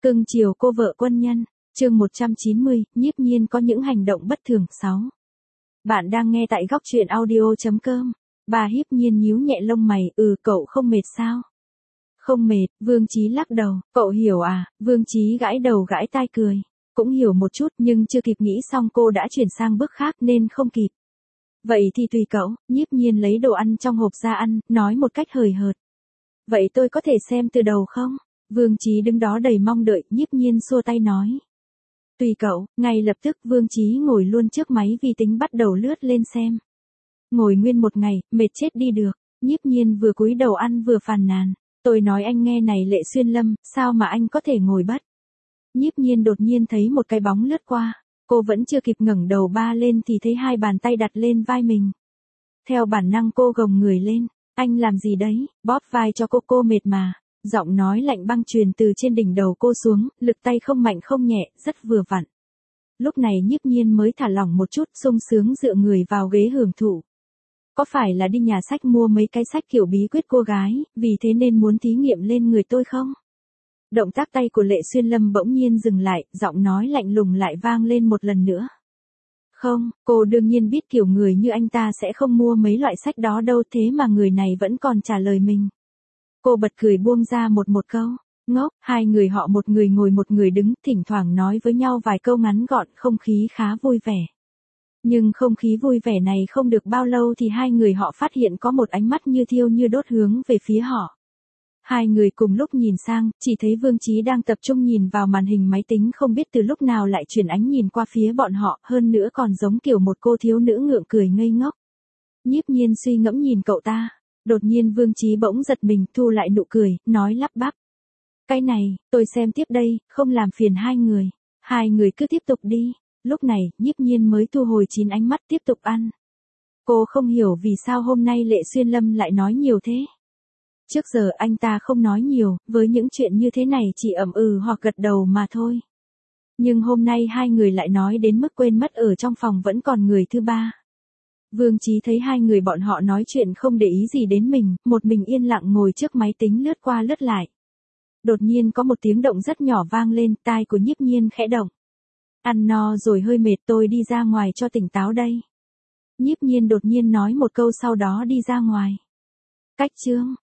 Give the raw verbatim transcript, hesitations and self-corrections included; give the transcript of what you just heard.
Cưng chiều cô vợ quân nhân, chương một trăm chín mươi, Nhiếp Nhiên có những hành động bất thường. sáu. Bạn đang nghe tại góc truyện audio chấm com. Bà Nhiếp Nhiên nhíu nhẹ lông mày, ừ cậu không mệt sao? Không mệt, Vương Chí lắc đầu, cậu hiểu à, Vương Chí gãi đầu gãi tai cười. Cũng hiểu một chút nhưng chưa kịp nghĩ xong cô đã chuyển sang bước khác nên không kịp. Vậy thì tùy cậu, Nhiếp Nhiên lấy đồ ăn trong hộp ra ăn, nói một cách hời hợt. Vậy tôi có thể xem từ đầu không? Vương Chí đứng đó đầy mong đợi, Nhiếp Nhiên xua tay nói. Tùy cậu, ngay lập tức Vương Chí ngồi luôn trước máy vi tính bắt đầu lướt lên xem. Ngồi nguyên một ngày, mệt chết đi được, Nhiếp Nhiên vừa cúi đầu ăn vừa phàn nàn. Tôi nói anh nghe này Lệ Xuyên Lâm, sao mà anh có thể ngồi bất? Nhiếp Nhiên đột nhiên thấy một cái bóng lướt qua, cô vẫn chưa kịp ngẩng đầu ba lên thì thấy hai bàn tay đặt lên vai mình. Theo bản năng cô gồng người lên, anh làm gì đấy, bóp vai cho cô cô mệt mà. Giọng nói lạnh băng truyền từ trên đỉnh đầu cô xuống, lực tay không mạnh không nhẹ, rất vừa vặn. Lúc này Nhiếp Nhiên mới thả lỏng một chút, sung sướng dựa người vào ghế hưởng thụ. Có phải là đi nhà sách mua mấy cái sách kiểu bí quyết cô gái, vì thế nên muốn thí nghiệm lên người tôi không? Động tác tay của Lệ Xuyên Lâm bỗng nhiên dừng lại, giọng nói lạnh lùng lại vang lên một lần nữa. Không, cô đương nhiên biết kiểu người như anh ta sẽ không mua mấy loại sách đó đâu, thế mà người này vẫn còn trả lời mình. Cô bật cười buông ra một một câu, ngốc, hai người họ một người ngồi một người đứng, thỉnh thoảng nói với nhau vài câu ngắn gọn, không khí khá vui vẻ. Nhưng không khí vui vẻ này không được bao lâu thì hai người họ phát hiện có một ánh mắt như thiêu như đốt hướng về phía họ. Hai người cùng lúc nhìn sang, chỉ thấy Vương Chí đang tập trung nhìn vào màn hình máy tính không biết từ lúc nào lại chuyển ánh nhìn qua phía bọn họ, hơn nữa còn giống kiểu một cô thiếu nữ ngượng cười ngây ngốc. Nhiếp Nhiên suy ngẫm nhìn cậu ta. Đột nhiên Vương Chí bỗng giật mình, thu lại nụ cười, nói lắp bắp. Cái này, tôi xem tiếp đây, không làm phiền hai người. Hai người cứ tiếp tục đi. Lúc này, Nhiếp Nhiên mới thu hồi chín ánh mắt tiếp tục ăn. Cô không hiểu vì sao hôm nay Lệ Xuyên Lâm lại nói nhiều thế. Trước giờ anh ta không nói nhiều, với những chuyện như thế này chỉ ậm ừ hoặc gật đầu mà thôi. Nhưng hôm nay hai người lại nói đến mức quên mất ở trong phòng vẫn còn người thứ ba. Vương Chí thấy hai người bọn họ nói chuyện không để ý gì đến mình, một mình yên lặng ngồi trước máy tính lướt qua lướt lại. Đột nhiên có một tiếng động rất nhỏ vang lên, tai của Nhiếp Nhiên khẽ động. Ăn no rồi hơi mệt, tôi đi ra ngoài cho tỉnh táo đây. Nhiếp Nhiên đột nhiên nói một câu sau đó đi ra ngoài. Cách chương